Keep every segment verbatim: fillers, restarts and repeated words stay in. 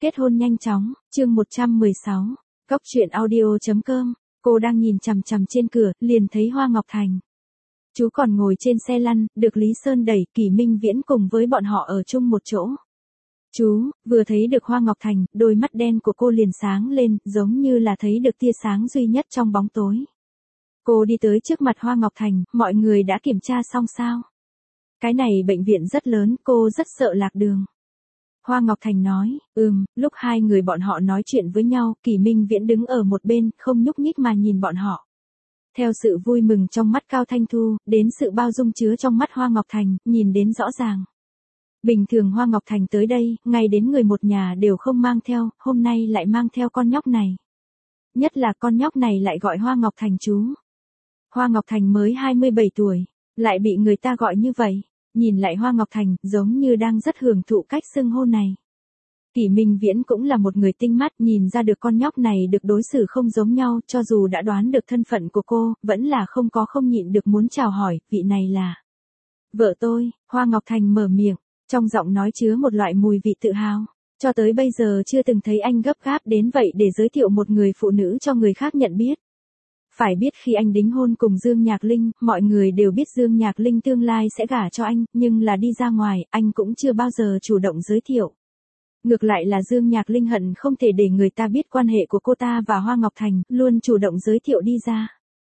Kết hôn nhanh chóng, chương một trăm mười sáu, Cóc truyện audio chấm com, cô đang nhìn chằm chằm trên cửa, liền thấy Hoa Ngọc Thành. Chú còn ngồi trên xe lăn, được Lý Sơn đẩy, Kỷ Minh Viễn cùng với bọn họ ở chung một chỗ. Chú, vừa thấy được Hoa Ngọc Thành, đôi mắt đen của cô liền sáng lên, giống như là thấy được tia sáng duy nhất trong bóng tối. Cô đi tới trước mặt Hoa Ngọc Thành, mọi người đã kiểm tra xong sao? Cái này bệnh viện rất lớn, cô rất sợ lạc đường. Hoa Ngọc Thành nói, ừm, lúc hai người bọn họ nói chuyện với nhau, Kỷ Minh Viễn đứng ở một bên, không nhúc nhích mà nhìn bọn họ. Theo sự vui mừng trong mắt Cao Thanh Thu, đến sự bao dung chứa trong mắt Hoa Ngọc Thành, nhìn đến rõ ràng. Bình thường Hoa Ngọc Thành tới đây, ngày đến người một nhà đều không mang theo, hôm nay lại mang theo con nhóc này. Nhất là con nhóc này lại gọi Hoa Ngọc Thành chú. Hoa Ngọc Thành mới hai mươi bảy tuổi, lại bị người ta gọi như vậy. Nhìn lại Hoa Ngọc Thành, giống như đang rất hưởng thụ cách xưng hô này. Kỷ Minh Viễn cũng là một người tinh mắt, nhìn ra được con nhóc này được đối xử không giống nhau, cho dù đã đoán được thân phận của cô, vẫn là không có không nhịn được muốn chào hỏi, vị này là vợ tôi. Hoa Ngọc Thành mở miệng, trong giọng nói chứa một loại mùi vị tự hào. Cho tới bây giờ chưa từng thấy anh gấp gáp đến vậy để giới thiệu một người phụ nữ cho người khác nhận biết. Phải biết khi anh đính hôn cùng Dương Nhạc Linh, mọi người đều biết Dương Nhạc Linh tương lai sẽ gả cho anh, nhưng là đi ra ngoài, anh cũng chưa bao giờ chủ động giới thiệu. Ngược lại là Dương Nhạc Linh hận không thể để người ta biết quan hệ của cô ta và Hoa Ngọc Thành, luôn chủ động giới thiệu đi ra.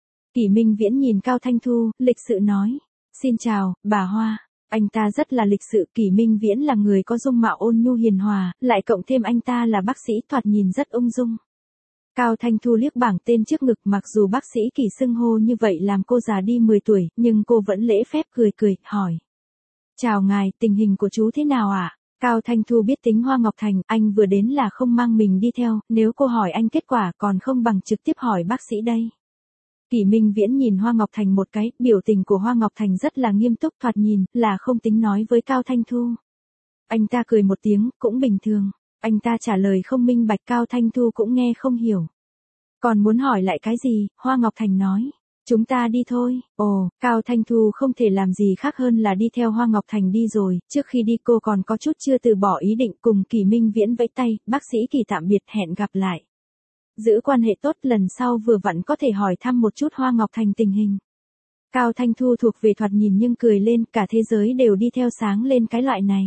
Kỷ Minh Viễn nhìn Cao Thanh Thu, lịch sự nói, xin chào, bà Hoa. Anh ta rất là lịch sự, Kỷ Minh Viễn là người có dung mạo ôn nhu hiền hòa, lại cộng thêm anh ta là bác sĩ thoạt nhìn rất ung dung. Cao Thanh Thu liếc bảng tên trước ngực, mặc dù bác sĩ Kỷ xưng hô như vậy làm cô già đi mười tuổi, nhưng cô vẫn lễ phép cười cười, hỏi. Chào ngài, tình hình của chú thế nào ạ? À? Cao Thanh Thu biết tính Hoa Ngọc Thành, anh vừa đến là không mang mình đi theo, nếu cô hỏi anh kết quả còn không bằng trực tiếp hỏi bác sĩ đây. Kỷ Minh Viễn nhìn Hoa Ngọc Thành một cái, biểu tình của Hoa Ngọc Thành rất là nghiêm túc, thoạt nhìn, là không tính nói với Cao Thanh Thu. Anh ta cười một tiếng, cũng bình thường. Anh ta trả lời không minh bạch, Cao Thanh Thu cũng nghe không hiểu. Còn muốn hỏi lại cái gì, Hoa Ngọc Thành nói. Chúng ta đi thôi. Ồ, Cao Thanh Thu không thể làm gì khác hơn là đi theo Hoa Ngọc Thành đi rồi, trước khi đi cô còn có chút chưa từ bỏ ý định, cùng Kỷ Minh Viễn vẫy tay, bác sĩ Kỷ tạm biệt, hẹn gặp lại. Giữ quan hệ tốt, lần sau vừa vặn có thể hỏi thăm một chút Hoa Ngọc Thành tình hình. Cao Thanh Thu thuộc về thoạt nhìn nhưng cười lên, cả thế giới đều đi theo sáng lên cái loại này.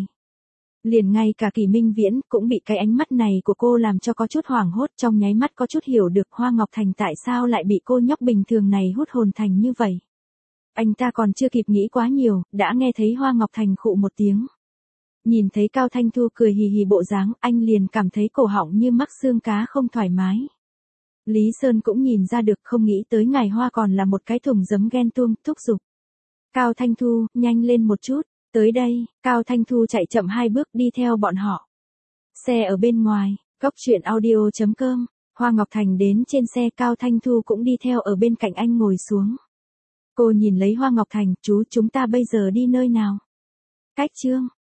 Liền ngay cả Kỷ Minh Viễn cũng bị cái ánh mắt này của cô làm cho có chút hoảng hốt, trong nháy mắt có chút hiểu được Hoa Ngọc Thành tại sao lại bị cô nhóc bình thường này hút hồn thành như vậy. Anh ta còn chưa kịp nghĩ quá nhiều, đã nghe thấy Hoa Ngọc Thành khụ một tiếng. Nhìn thấy Cao Thanh Thu cười hì hì bộ dáng, anh liền cảm thấy cổ họng như mắc xương cá không thoải mái. Lý Sơn cũng nhìn ra được, không nghĩ tới ngài Hoa còn là một cái thùng giấm ghen tuông, thúc giục. Cao Thanh Thu, nhanh lên một chút. Tới đây, Cao Thanh Thu chạy chậm hai bước đi theo bọn họ. Xe ở bên ngoài, Cóc truyện audio chấm com, Hoa Ngọc Thành đến trên xe, Cao Thanh Thu cũng đi theo ở bên cạnh anh ngồi xuống. Cô nhìn lấy Hoa Ngọc Thành, chú, chúng ta bây giờ đi nơi nào? Cách Trương,